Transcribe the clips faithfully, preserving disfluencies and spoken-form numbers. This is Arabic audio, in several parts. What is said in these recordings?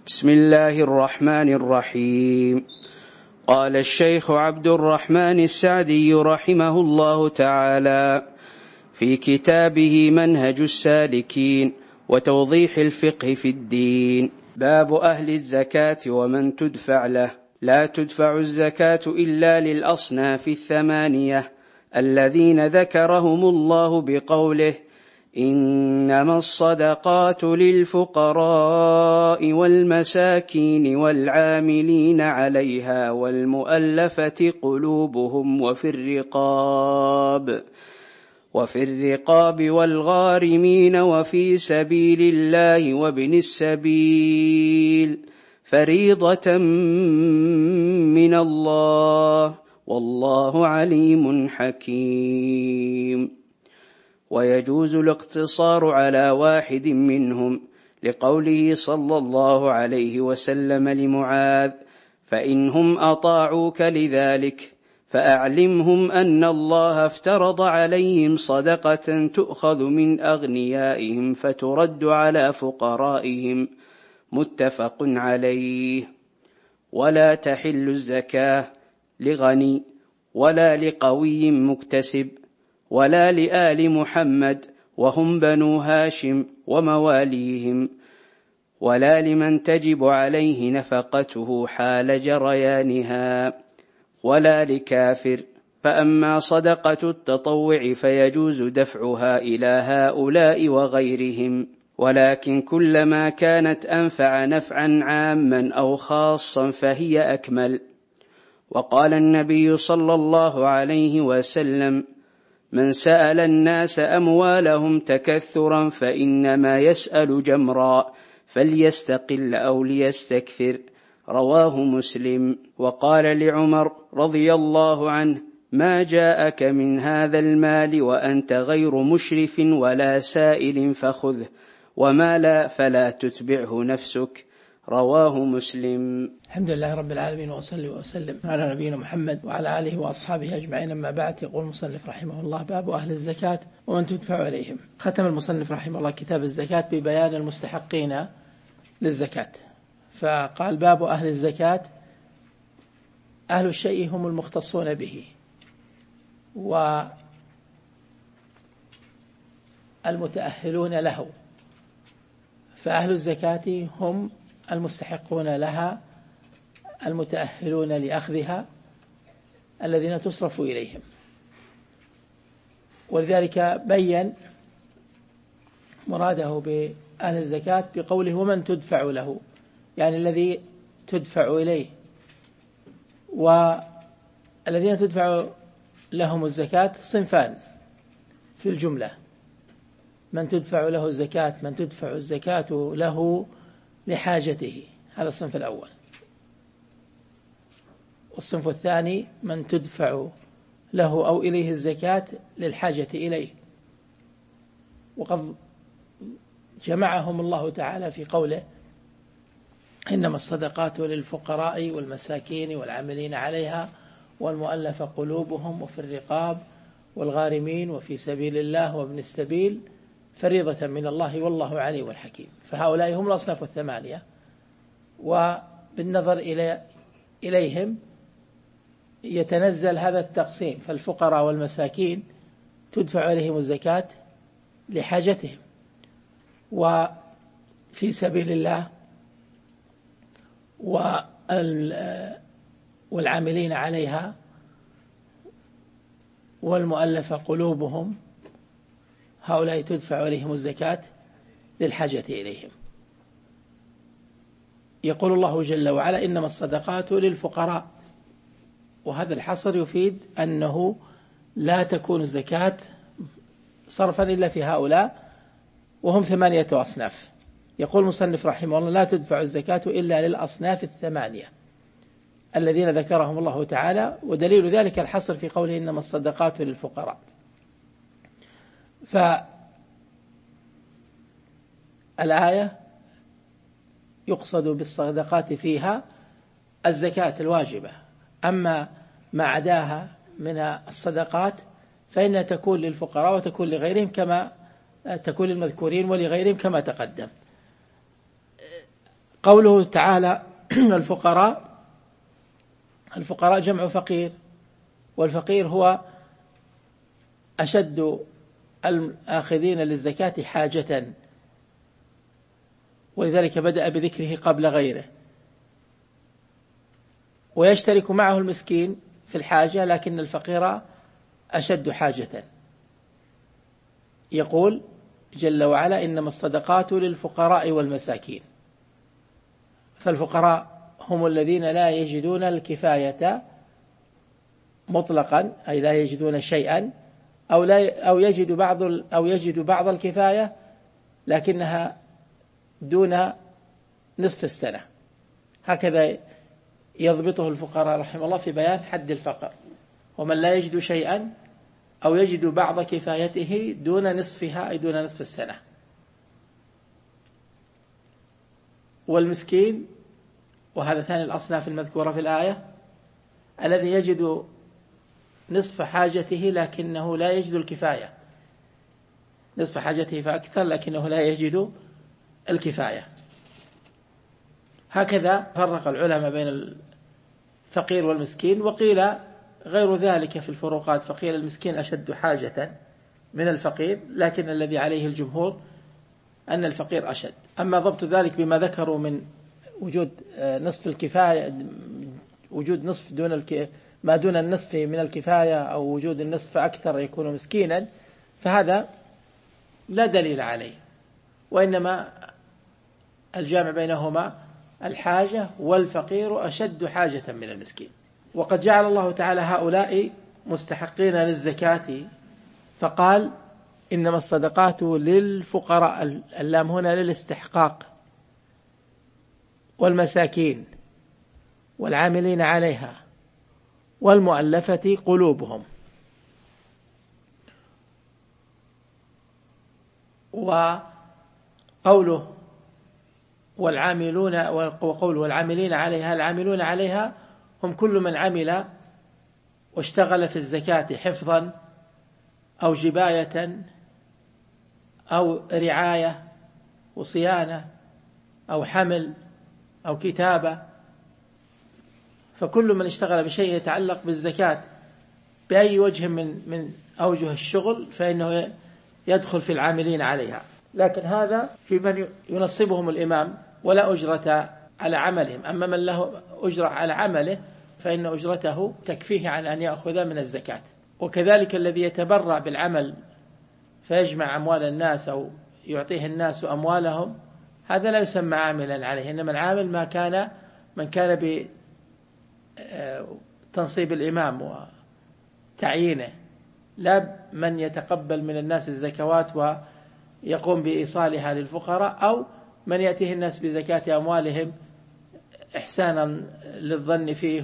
بسم الله الرحمن الرحيم. قال الشيخ عبد الرحمن السعدي رحمه الله تعالى في كتابه منهج السالكين وتوضيح الفقه في الدين: باب أهل الزكاة ومن تدفع له. لا تدفع الزكاة إلا للأصناف الثمانية الذين ذكرهم الله بقوله: إنما الصدقات للفقراء والمساكين والعاملين عليها والمؤلفة قلوبهم وفي الرقاب وفي الرقاب والغارمين وفي سبيل الله وابن السبيل فريضة من الله والله عليم حكيم. ويجوز الاقتصار على واحد منهم لقوله صلى الله عليه وسلم لمعاذ: فإنهم أطاعوك لذلك فأعلمهم أن الله افترض عليهم صدقة تؤخذ من أغنيائهم فترد على فقرائهم. متفق عليه. ولا تحل الزكاة لغني ولا لقوي مكتسب ولا لآل محمد وهم بنو هاشم ومواليهم، ولا لمن تجب عليه نفقته حال جريانها، ولا لكافر. فأما صدقة التطوع فيجوز دفعها إلى هؤلاء وغيرهم، ولكن كلما كانت أنفع نفعا عاما أو خاصا فهي أكمل. وقال النبي صلى الله عليه وسلم: من سأل الناس أموالهم تكثرا فإنما يسأل جمرا فليستقل أو ليستكثر. رواه مسلم. وقال لعمر رضي الله عنه: ما جاءك من هذا المال وأنت غير مشرف ولا سائل فخذه، وما لا فلا تتبعه نفسك. رواه مسلم. الحمد لله رب العالمين، وأصلي وأسلم على نبينا محمد وعلى آله وأصحابه أجمعين. أما بعد، يقول المصنف رحمه الله: باب أهل الزكاة ومن تدفع إليهم. ختم المصنف رحمه الله كتاب الزكاة ببيان المستحقين للزكاة، فقال: باب أهل الزكاة. أهل الشيء هم المختصون به، والمتأهلون له. فأهل الزكاة هم المستحقون لها المتأهلون لأخذها الذين تصرف إليهم. ولذلك بين مراده بأهل الزكاة بقوله: ومن تدفع له، يعني الذي تدفع إليه. والذين تدفع لهم الزكاة صنفان في الجملة: من تدفع له الزكاة، من تدفع الزكاة له لحاجته، هذا الصنف الأول. والصنف الثاني: من تدفع له أو إليه الزكاة للحاجة إليه. وقد جمعهم الله تعالى في قوله: إنما الصدقات للفقراء والمساكين والعاملين عليها والمؤلف قلوبهم وفي الرقاب والغارمين وفي سبيل الله وابن السبيل فريضة من الله والله عليم حكيم. فهؤلاء هم الأصناف الثمانية، وبالنظر إلى إليهم يتنزل هذا التقسيم. فالفقراء والمساكين تدفع إليهم الزكاة لحاجتهم، وفي سبيل الله والعاملين عليها والمؤلف قلوبهم، هؤلاء تدفع إليهم الزكاة للحاجة إليهم. يقول الله جل وعلا: إنما الصدقات للفقراء. وهذا الحصر يفيد أنه لا تكون الزكاة صرفا إلا في هؤلاء، وهم ثمانية أصناف. يقول المصنف رحمه الله: لا تدفع الزكاة إلا للأصناف الثمانية الذين ذكرهم الله تعالى. ودليل ذلك الحصر في قوله: إنما الصدقات للفقراء. فالآية يقصد بالصدقات فيها الزكاة الواجبة، أما ما عداها من الصدقات فإنها تكون للفقراء وتكون لغيرهم، كما تكون للمذكورين ولغيرهم كما تقدم. قوله تعالى الفقراء، الفقراء جمع فقير، والفقير هو أشد الآخذين للزكاة حاجة، ولذلك بدأ بذكره قبل غيره. ويشترك معه المسكين في الحاجة، لكن الفقير أشد حاجة. يقول جل وعلا: إنما الصدقات للفقراء والمساكين. فالفقراء هم الذين لا يجدون الكفاية مطلقا، أي لا يجدون شيئا، أو لا أو يجد بعض أو يجد بعض الكفاية لكنها دون نصف السنة. هكذا يضبطه الفقراء رحمه الله في بيان حد الفقر: ومن لا يجد شيئا أو يجد بعض كفايته دون نصفها، أي دون نصف السنة. والمسكين، وهذا ثاني الأصناف المذكورة في الآية، الذي يجد نصف حاجته لكنه لا يجد الكفاية، نصف حاجته فأكثر لكنه لا يجد الكفاية. هكذا فرق العلماء بين الفقير والمسكين، وقيل غير ذلك في الفروقات، فقيل المسكين أشد حاجة من الفقير، لكن الذي عليه الجمهور أن الفقير أشد. أما ضبط ذلك بما ذكروا من وجود نصف الكفاية، وجود نصف دون الك... ما دون النصف من الكفاية، أو وجود النصف أكثر يكون مسكينا، فهذا لا دليل عليه، وإنما الجامع بينهما الحاجة، والفقير أشد حاجة من المسكين. وقد جعل الله تعالى هؤلاء مستحقين للزكاة، فقال: إنما الصدقات للفقراء، اللام هنا للاستحقاق، والمساكين، والعاملين عليها، والمؤلفة قلوبهم. وقوله والعاملون، وقوله والعاملين عليها، العاملون عليها هم كل من عمل واشتغل في الزكاة حفظا أو جباية أو رعاية وصيانة أو حمل أو كتابة، فكل من اشتغل بشيء يتعلق بالزكاة بأي وجه من من أوجه الشغل فإنه يدخل في العاملين عليها. لكن هذا في من ينصبهم الإمام ولا أجرة على عملهم. أما من له أجرة على عمله فإن أجرته تكفيه عن أن يأخذ من الزكاة. وكذلك الذي يتبرع بالعمل فيجمع أموال الناس أو يعطيه الناس أموالهم، هذا لا يسمى عاملا عليه، إنما العامل ما كان من كان بتنصيب الإمام وتعيينه، لا من يتقبل من الناس الزكوات ويقوم بإيصالها للفقراء، أو من يأتيه الناس بزكاة أموالهم إحسانا للظن فيه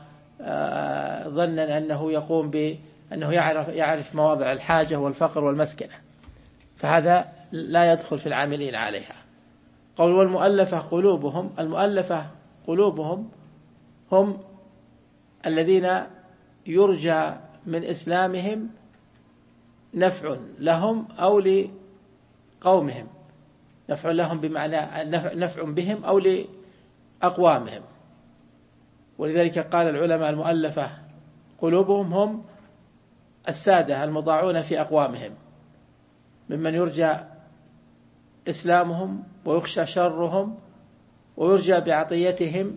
وظنا أنه يقوم بأنه يعرف, يعرف مواضع الحاجة والفقر والمسكنة، فهذا لا يدخل في العاملين عليها. قول والمؤلفة قلوبهم، المؤلفة قلوبهم هم الذين يرجى من إسلامهم نفع لهم أو لقومهم، نفع لهم بمعنى نفع بهم أو لأقوامهم. ولذلك قال العلماء المؤلفة قلوبهم هم السادة المضاعون في أقوامهم، ممن يرجى إسلامهم ويخشى شرهم ويرجى بعطيتهم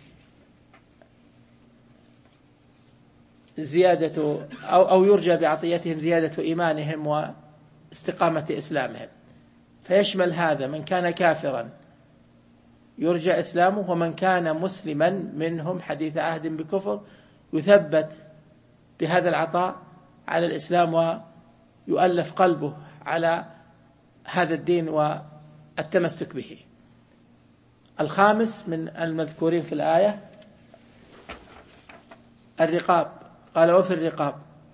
زيادة أو أو يرجى بعطيتهم زيادة إيمانهم واستقامة إسلامهم، فيشمل هذا من كان كافرا يرجى إسلامه، ومن كان مسلما منهم حديث عهد بكفر يثبت بهذا العطاء على الإسلام ويؤلف قلبه على هذا الدين والتمسك به. الخامس من المذكورين في الآية الرقاب، قال وفي الرقاب،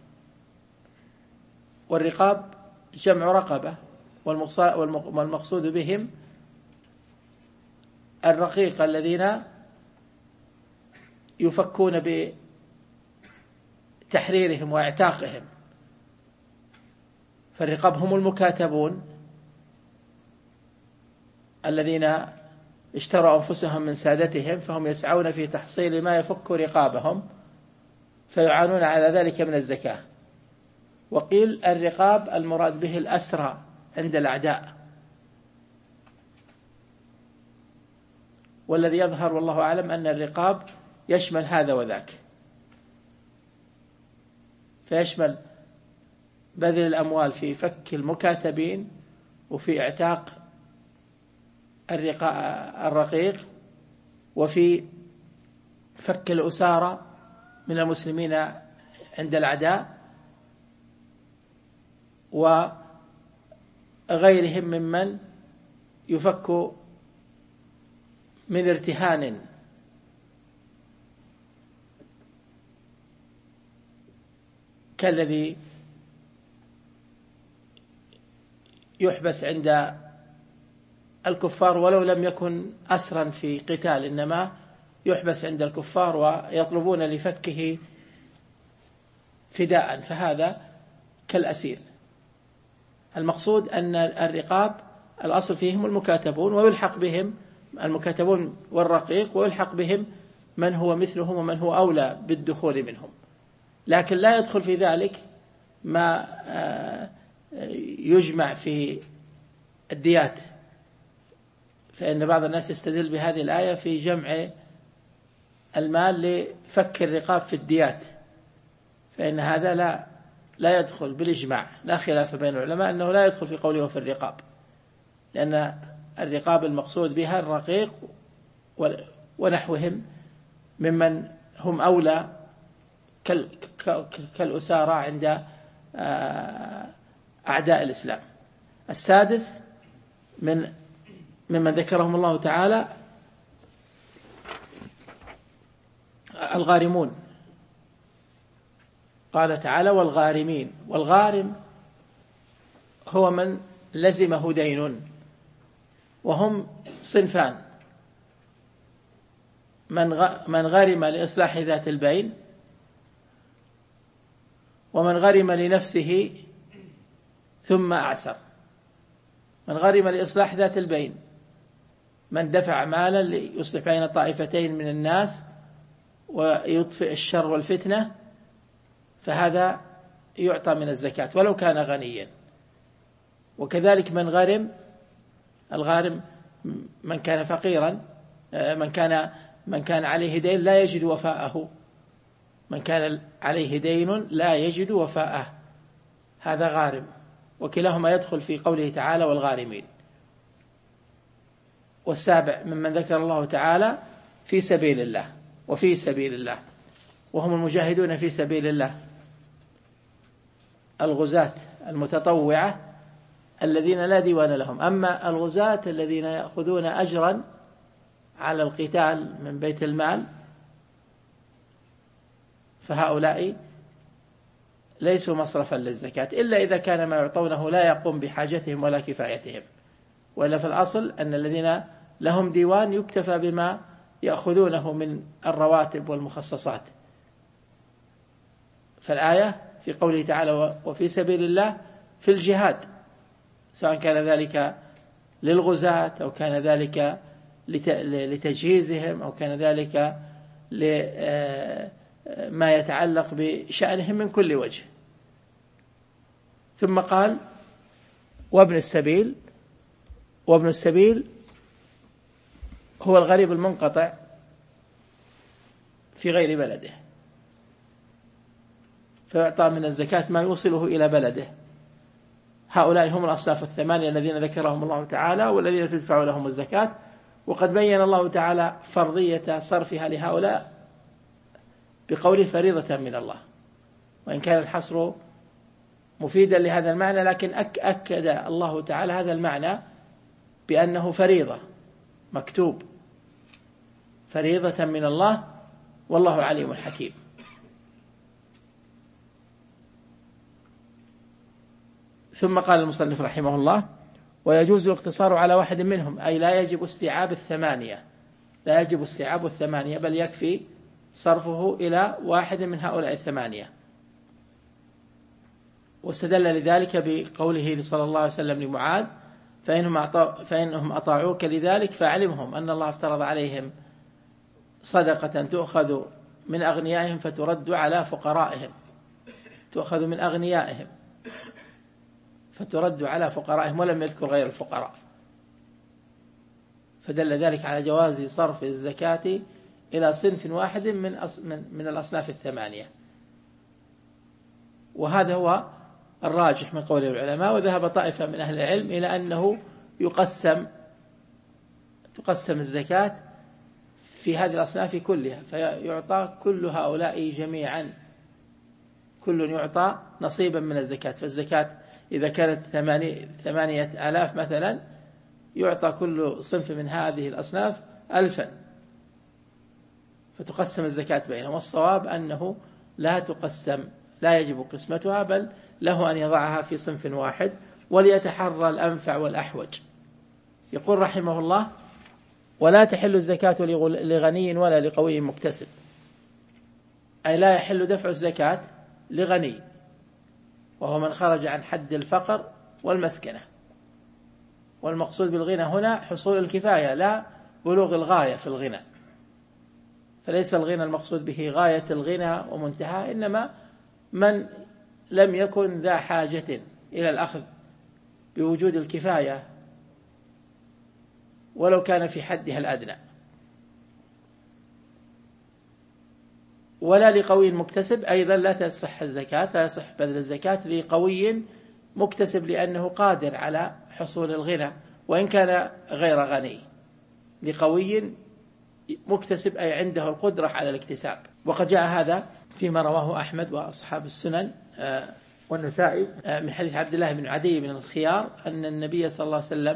والرقاب جمع رقبة، والمقصود بهم الرقيق الذين يفكون بتحريرهم واعتاقهم. فالرقاب هم المكاتبون الذين اشتروا أنفسهم من سادتهم فهم يسعون في تحصيل ما يفك رقابهم فيعانون على ذلك من الزكاة. وقيل الرقاب المراد به الأسرى عند الأعداء، والذي يظهر والله أعلم أن الرقاب يشمل هذا وذاك، فيشمل بذل الأموال في فك المكاتبين وفي اعتاق الرقيق وفي فك الأسارى من المسلمين عند الأعداء وغيرهم ممن يفك من ارتهان كالذي يحبس عند الكفار ولو لم يكن أسرا في قتال، إنما يحبس عند الكفار ويطلبون لفكه فداء، فهذا كالأسير. المقصود أن الرقاب الأصل فيهم المكاتبون ويلحق بهم المكاتبون والرقيق، ويلحق بهم من هو مثلهم ومن هو أولى بالدخول منهم، لكن لا يدخل في ذلك ما يجمع في الديات، فإن بعض الناس يستدل بهذه الآية في جمع المال لفك الرقاب في الديات، فإن هذا لا لا يدخل بالإجماع، لا خلاف بين العلماء أنه لا يدخل في قوله في الرقاب، لأن الرقاب المقصود بها الرقيق ونحوهم ممن هم أولى كالأسارى عند أعداء الإسلام. السادس من ممن ذكرهم الله تعالى الغارمون، قال تعالى والغارمين، والغارم هو من لزمه دين، وهم صنفان: من غرم لإصلاح ذات البين، ومن غرم لنفسه ثم أعسر. من غرم لإصلاح ذات البين من دفع مالا ليصلح بين طائفتين من الناس ويطفئ الشر والفتنة، فهذا يعطى من الزكاة ولو كان غنيا. وكذلك من غرم، الغارم من كان فقيرا، من كان من كان عليه دين لا يجد وفاءه، من كان عليه دين لا يجد وفاءه، هذا غارم، وكلاهما يدخل في قوله تعالى والغارمين. والسابع ممن ذكر الله تعالى في سبيل الله، وفي سبيل الله، وهم المجاهدون في سبيل الله، الغزاة المتطوعة الذين لا ديوان لهم. أما الغزاة الذين يأخذون أجرا على القتال من بيت المال فهؤلاء ليسوا مصرفا للزكاة، إلا إذا كان ما يعطونه لا يقوم بحاجتهم ولا كفايتهم، وإلا في الأصل أن الذين لهم ديوان يكتفى بما يأخذونه من الرواتب والمخصصات. فالآية في قوله تعالى وفي سبيل الله في الجهاد، سواء كان ذلك للغزاة أو كان ذلك لتجهيزهم أو كان ذلك لما يتعلق بشأنهم من كل وجه. ثم قال وابن السبيل، وابن السبيل هو الغريب المنقطع في غير بلده، فيعطى من الزكاة ما يوصله إلى بلده. هؤلاء هم الأصناف الثمانية الذين ذكرهم الله تعالى والذين تدفع لهم الزكاة، وقد بين الله تعالى فرضية صرفها لهؤلاء بقوله فريضة من الله، وإن كان الحصر مفيدا لهذا المعنى، لكن أكد الله تعالى هذا المعنى بأنه فريضة مكتوب، فريضة من الله والله عليم حكيم. ثم قال المصنف رحمه الله ويجوز الاقتصار على واحد منهم، أي لا يجب استيعاب الثمانية، لا يجب استيعاب الثمانية، بل يكفي صرفه إلى واحد من هؤلاء الثمانية. واستدل لذلك بقوله صلى الله عليه وسلم لمعاذ فإنهم, أطاع فإنهم أطاعوك لذلك فأعلمهم أن الله افترض عليهم صدقة تؤخذ من أغنيائهم فترد على فقرائهم تؤخذ من أغنيائهم فترد على فقرائهم، ولم يذكر غير الفقراء، فدل ذلك على جواز صرف الزكاة إلى صنف واحد من من الأصناف الثمانية. وهذا هو الراجح من قول العلماء. وذهب طائفة من أهل العلم إلى أنه يقسم تقسم الزكاة في هذه الأصناف كلها، فيعطى كل هؤلاء جميعا، كل يعطى نصيبا من الزكاة. فالزكاة إذا كانت ثمانية آلاف مثلا يعطى كل صنف من هذه الأصناف ألفا، فتقسم الزكاة بينهم. والصواب أنه لا تقسم، لا يجب قسمتها، بل له أن يضعها في صنف واحد وليتحرى الأنفع والأحوج. يقول رحمه الله: ولا تحل الزكاة لغني ولا لقوي مكتسب، أي لا يحل دفع الزكاة لغني، وهو من خرج عن حد الفقر والمسكنة. والمقصود بالغنى هنا حصول الكفاية لا بلوغ الغاية في الغنى، فليس الغنى المقصود به غاية الغنى ومنتهى، إنما من لم يكن ذا حاجة إلى الأخذ بوجود الكفاية ولو كان في حدها الأدنى. ولا لقوي مكتسب، أيضا لا تصح الزكاة، لا يصح بذل الزكاة لقوي مكتسب لأنه قادر على حصول الغنى وإن كان غير غني. لقوي مكتسب أي عنده القدرة على الاكتساب. وقد جاء هذا فيما رواه أحمد وأصحاب السنن والنسائي من حديث عبد الله بن عدي بن الخيار أن النبي صلى الله عليه وسلم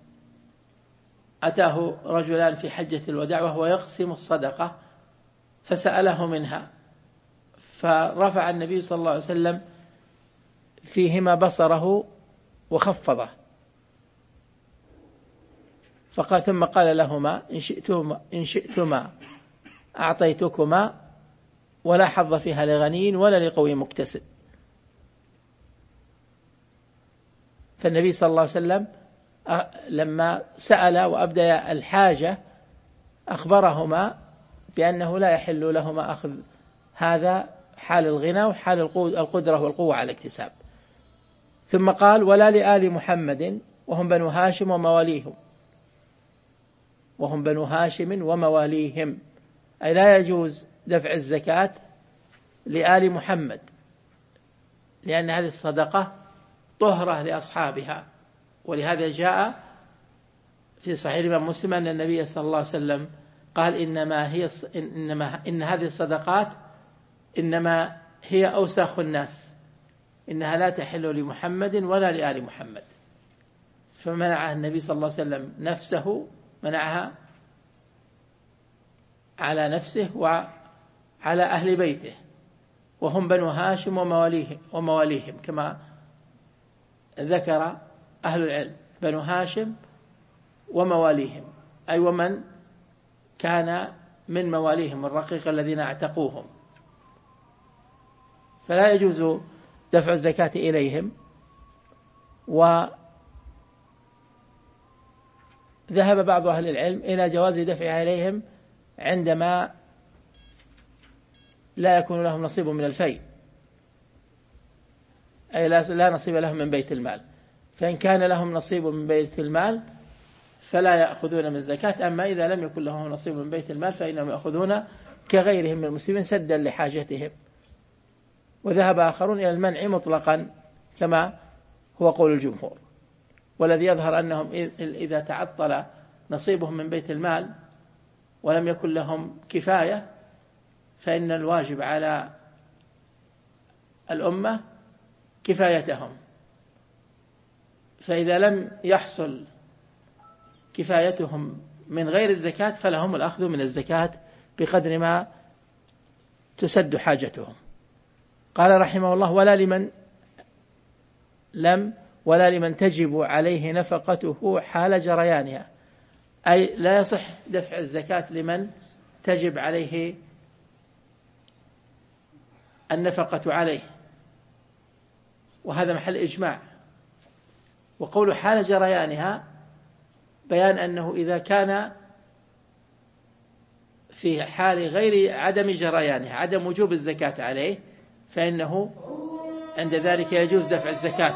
أتاه رجلان في حجة الوداع وهو يقسم الصدقة فسأله منها، فرفع النبي صلى الله عليه وسلم فيهما بصره وخفضه، فقال ثم قال لهما: إن شئتما, إن شئتما أعطيتكما، ولا حظ فيها لغني ولا لقوي مكتسب. فالنبي صلى الله عليه وسلم لما سأل وأبدأ الحاجة أخبرهما بأنه لا يحل لهما أخذ هذا حال الغنى وحال القدرة والقوة على الاكتساب. ثم قال: ولا لآل محمد وهم بنو هاشم ومواليهم، وهم بنو هاشم ومواليهم، أي لا يجوز دفع الزكاة لآل محمد، لأن هذه الصدقة طهرة لأصحابها. ولهذا جاء في صحيح الإمام مسلم أن النبي صلى الله عليه وسلم قال: إنما هي إنما إن هذه الصدقات إنما هي أوساخ الناس، إنها لا تحل لمحمد ولا لآل محمد. فمنعها النبي صلى الله عليه وسلم نفسه، منعها على نفسه وعلى أهل بيته، وهم بنو هاشم ومواليهم, ومواليهم كما ذكر أهل العلم، بنو هاشم ومواليهم، أي ومن كان من مواليهم الرقيق الذين اعتقوهم، فلا يجوز دفع الزكاة إليهم. وذهب بعض أهل العلم إلى جواز دفعها إليهم عندما لا يكون لهم نصيب من الفيء، أي لا نصيب لهم من بيت المال. فإن كان لهم نصيب من بيت المال فلا يأخذون من الزكاة، أما إذا لم يكن لهم نصيب من بيت المال فإنهم يأخذون كغيرهم من المسلمين سدا لحاجتهم. وذهب آخرون إلى المنع مطلقا كما هو قول الجمهور. والذي يظهر أنهم إذا تعطل نصيبهم من بيت المال ولم يكن لهم كفاية فإن الواجب على الأمة كفايتهم، فإذا لم يحصل كفايتهم من غير الزكاة فلهم الأخذ من الزكاة بقدر ما تسد حاجتهم. قال رحمه الله: ولا لمن لم ولا لمن تجب عليه نفقته حال جريانها، أي لا يصح دفع الزكاة لمن تجب عليه النفقة عليه، وهذا محل إجماع. وقول حال جريانها بيان أنه إذا كان في حال غير عدم جريانها عدم وجوب الزكاة عليه فإنه عند ذلك يجوز دفع الزكاة،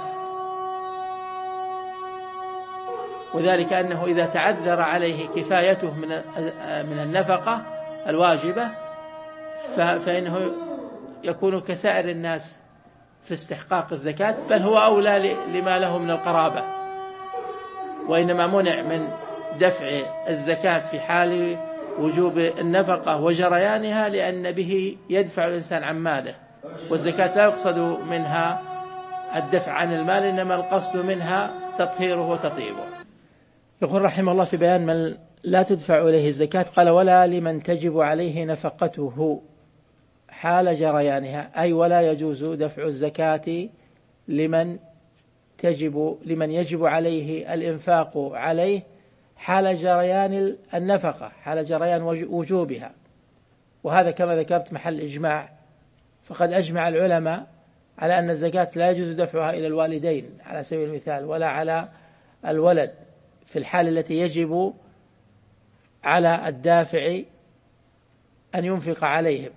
وذلك أنه إذا تعذر عليه كفايته من من النفقة الواجبة فإنه يكون كسائر الناس في استحقاق الزكاة، بل هو أولى لما له من القرابة، وإنما منع من دفع الزكاة في حال وجوب النفقة وجريانها لأن به يدفع الإنسان عن ماله، والزكاة لا يقصد منها الدفع عن المال، إنما القصد منها تطهيره وتطيبه. يقول رحمه الله في بيان من لا تدفع إليه الزكاة قال: ولا لمن تجب عليه نفقته حال جريانها، أي ولا يجوز دفع الزكاة لمن تجب لمن يجب عليه الإنفاق عليه حال جريان النفقة، حال جريان وجوبها. وهذا كما ذكرت محل إجماع، فقد أجمع العلماء على أن الزكاة لا يجوز دفعها إلى الوالدين على سبيل المثال، ولا على الولد في الحال التي يجب على الدافع أن ينفق عليهم.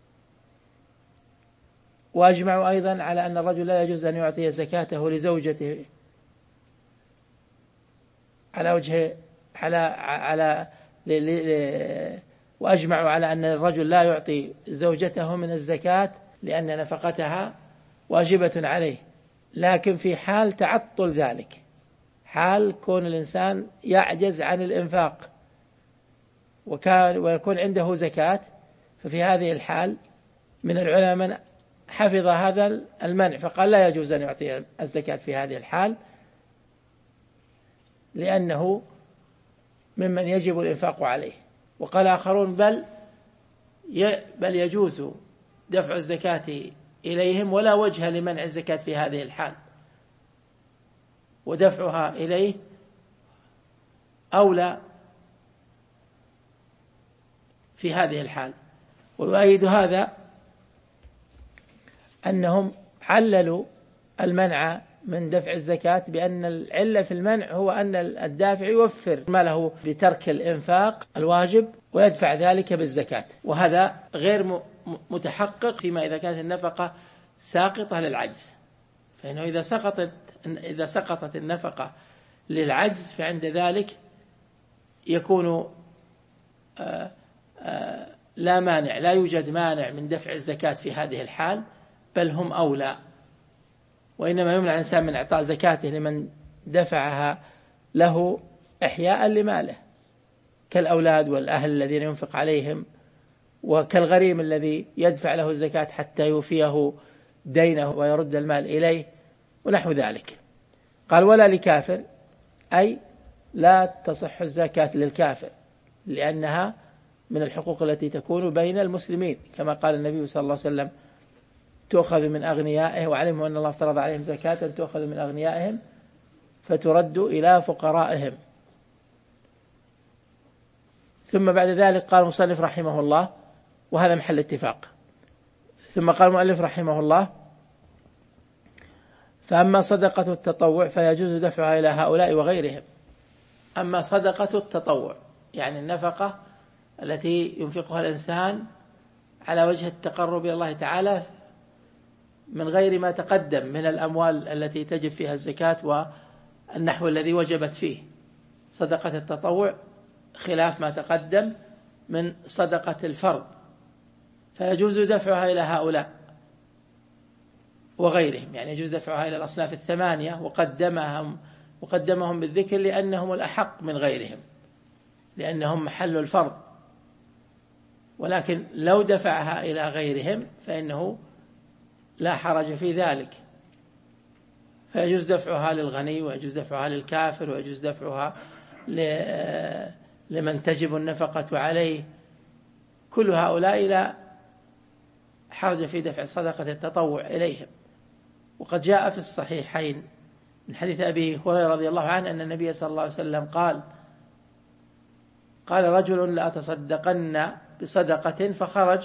وأجمعوا أيضا على أن الرجل لا يجوز أن يعطي زكاته لزوجته على وجه على على ل ل وأجمعوا على أن الرجل لا يعطي زوجته من الزكاة لأن نفقتها واجبة عليه، لكن في حال تعطل ذلك، حال كون الإنسان يعجز عن الإنفاق وكان ويكون عنده زكاة، ففي هذه الحال من العلماء من حفظ هذا المنع فقال لا يجوز أن يعطي الزكاة في هذه الحال لأنه ممن يجب الإنفاق عليه. وقال آخرون بل بل يجوز دفع الزكاة إليهم ولا وجه لمنع الزكاة في هذه الحال، ودفعها إليه أولى في هذه الحال. ويؤيد هذا أنهم عللوا المنع من دفع الزكاة بأن العلة في المنع هو أن الدافع يوفر ماله بترك الإنفاق الواجب ويدفع ذلك بالزكاة، وهذا غير متحقق فيما إذا كانت النفقة ساقطة للعجز، فإنه إذا سقطت إذا سقطت النفقة للعجز فعند ذلك يكون آآ آآ لا مانع لا يوجد مانع من دفع الزكاة في هذه الحال، بل هم أولى. وإنما يمنع الإنسان من إعطاء زكاته لمن دفعها له إحياء لماله كالأولاد والأهل الذين ينفق عليهم، وكالغريم الذي يدفع له الزكاة حتى يوفيه دينه ويرد المال إليه ونحو ذلك. قال ولا لكافر، أي لا تصح الزكاة للكافر لأنها من الحقوق التي تكون بين المسلمين، كما قال النبي صلى الله عليه وسلم تؤخذ من أغنيائه، وعلموا أن الله افترض عليهم زكاة تؤخذ من أغنيائهم فترد إلى فقرائهم. ثم بعد ذلك قال المصنف رحمه الله، وهذا محل اتفاق، ثم قال المؤلف رحمه الله: فأما صدقة التطوع فيجوز دفعها إلى هؤلاء وغيرهم. أما صدقة التطوع يعني النفقة التي ينفقها الإنسان على وجه التقرب إلى الله تعالى من غير ما تقدم من الأموال التي تجب فيها الزكاة والنحو الذي وجبت فيه، صدقة التطوع خلاف ما تقدم من صدقة الفرض، فيجوز دفعها إلى هؤلاء وغيرهم، يعني يجوز دفعها إلى الأصناف الثمانية وقدمهم وقدمهم بالذكر لأنهم الأحق من غيرهم لأنهم محل الفرض، ولكن لو دفعها إلى غيرهم فإنه لا حرج في ذلك، فيجوز دفعها للغني ويجوز دفعها للكافر ويجوز دفعها لمن تجب النفقة عليه، كل هؤلاء لا حرج في دفع صدقة التطوع إليهم. وقد جاء في الصحيحين من حديث أبي هريرة رضي الله عنه أن النبي صلى الله عليه وسلم قال قال رجل لأتصدقن بصدقة، فخرج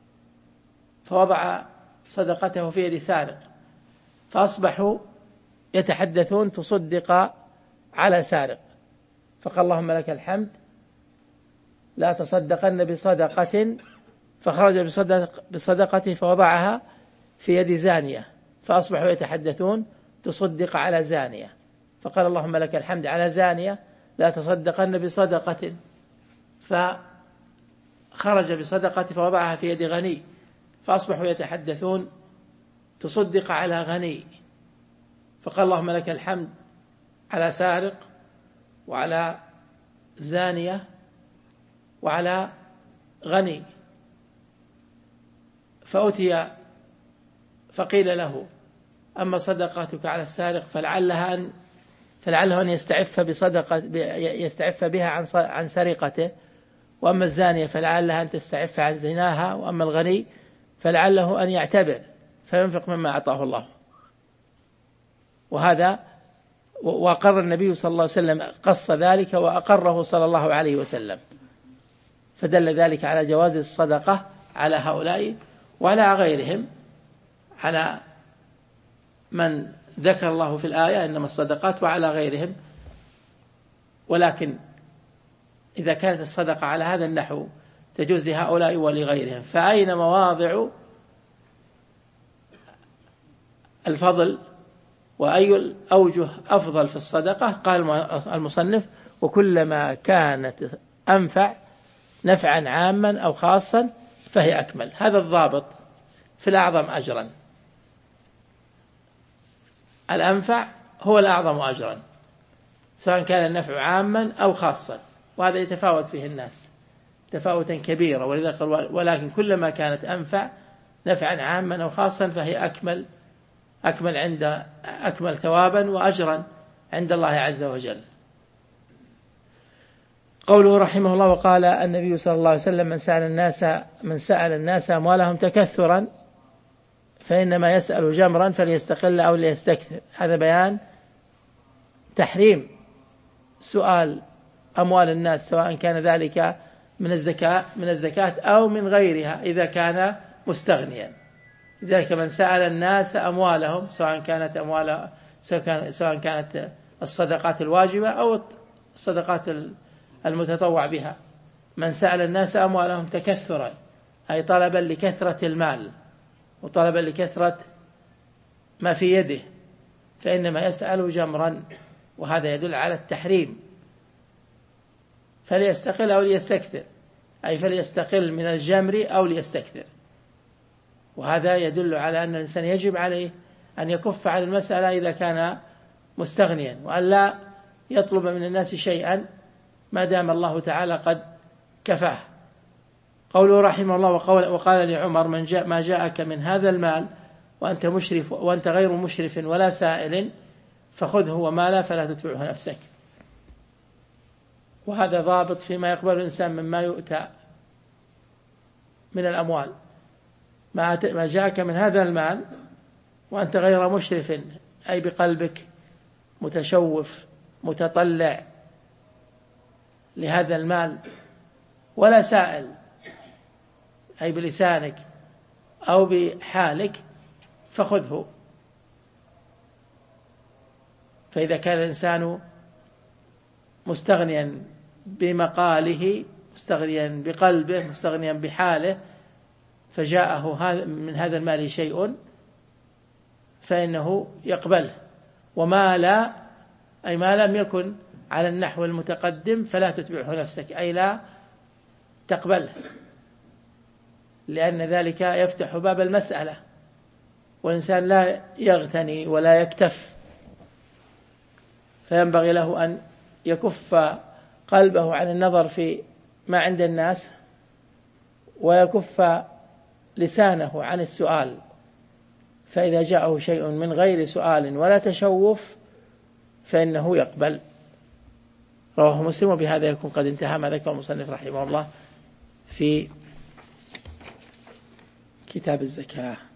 فوضع صدقته في يد سارق، فأصبحوا يتحدثون تصدق على سارق، فقال اللهم لك الحمد لا تصدقن بصدقة، فخرج بصدق بصدقته فوضعها في يد زانية، فأصبحوا يتحدثون تصدق على زانية، فقال اللهم لك الحمد على زانية لا تصدقن بصدقة، فخرج بصدقته فوضعها في يد غني، فأصبحوا يتحدثون تصدق على غني، فقال اللهم لك الحمد على سارق وعلى زانية وعلى غني. فأتي فقيل له أما صدقاتك على السارق فلعلها أن فلعله أن يستعف بصدقة يستعف بها عن عن سرقته، وأما الزانية فلعلها أن تستعف عن زناها، وأما الغني فلعله أن يعتبر فينفق مما أعطاه الله. وهذا وأقر النبي صلى الله عليه وسلم قص ذلك وأقره صلى الله عليه وسلم، فدل ذلك على جواز الصدقة على هؤلاء وعلى غيرهم، على من ذكر الله في الآية إنما الصدقات وعلى غيرهم. ولكن إذا كانت الصدقة على هذا النحو تجوز لهؤلاء ولغيرهم، فأين مواضع الفضل وأي الأوجه أفضل في الصدقة؟ قال المصنف وكلما كانت أنفع نفعا عاما أو خاصا فهي أكمل. هذا الضابط في الأعظم أجرا، الأنفع هو الأعظم أجرا سواء كان النفع عاما أو خاصا، وهذا يتفاوت فيه الناس تفاوتا كبيرا، ولكن كلما كانت أنفع نفعا عاما أو خاصا فهي أكمل أكمل عند أكمل ثوابا وأجرا عند الله عز وجل. قوله رحمه الله وقال النبي صلى الله عليه وسلم من سأل الناس من سأل الناس أموالهم تكثرا فإنما يسأل جمرا فليستقل أو ليستكثر. هذا بيان تحريم سؤال أموال الناس سواء كان ذلك من الزكاة من الزكاة أو من غيرها إذا كان مستغنيا. لذلك من سأل الناس أموالهم سواء كانت أموال سواء كانت الصدقات الواجبة أو الصدقات المتطوع بها، من سأل الناس أموالهم تكثرا أي طلبا لكثرة المال وطلبا لكثرة ما في يده فإنما يسأل جمرا، وهذا يدل على التحريم. فليستقل أو ليستكثر أي فليستقل من الجمر أو ليستكثر، وهذا يدل على أن الإنسان يجب عليه أن يكف عن المسألة إذا كان مستغنيا، وأن لا يطلب من الناس شيئا ما دام الله تعالى قد كفاه. قوله رحمه الله وقال, وقال لعمر من جاء ما جاءك من هذا المال وأنت مشرف وأنت غير مشرف ولا سائل فخذه وما لا فلا تتبعه نفسك. وهذا ضابط فيما يقبل الإنسان مما يؤتى من الأموال، ما جاءك من هذا المال وأنت غير مشرف أي بقلبك متشوف متطلع لهذا المال، ولا سائل أي بلسانك أو بحالك فخذه. فإذا كان الإنسان مستغنيا بمقاله مستغنيا بقلبه مستغنيا بحاله فجاءه من هذا المال شيء فإنه يقبله، وما لا أي ما لم يكن على النحو المتقدم فلا تتبعه نفسك أي لا تقبله، لأن ذلك يفتح باب المسألة، والإنسان لا يغتني ولا يكتف، فينبغي له أن يكف قلبه عن النظر في ما عند الناس ويكف لسانه عن السؤال، فإذا جاءه شيء من غير سؤال ولا تشوف فإنه يقبل. رواه مسلم. وبهذا يكون قد انتهى ما ذكر المصنف رحمه الله في كتاب الزكاة.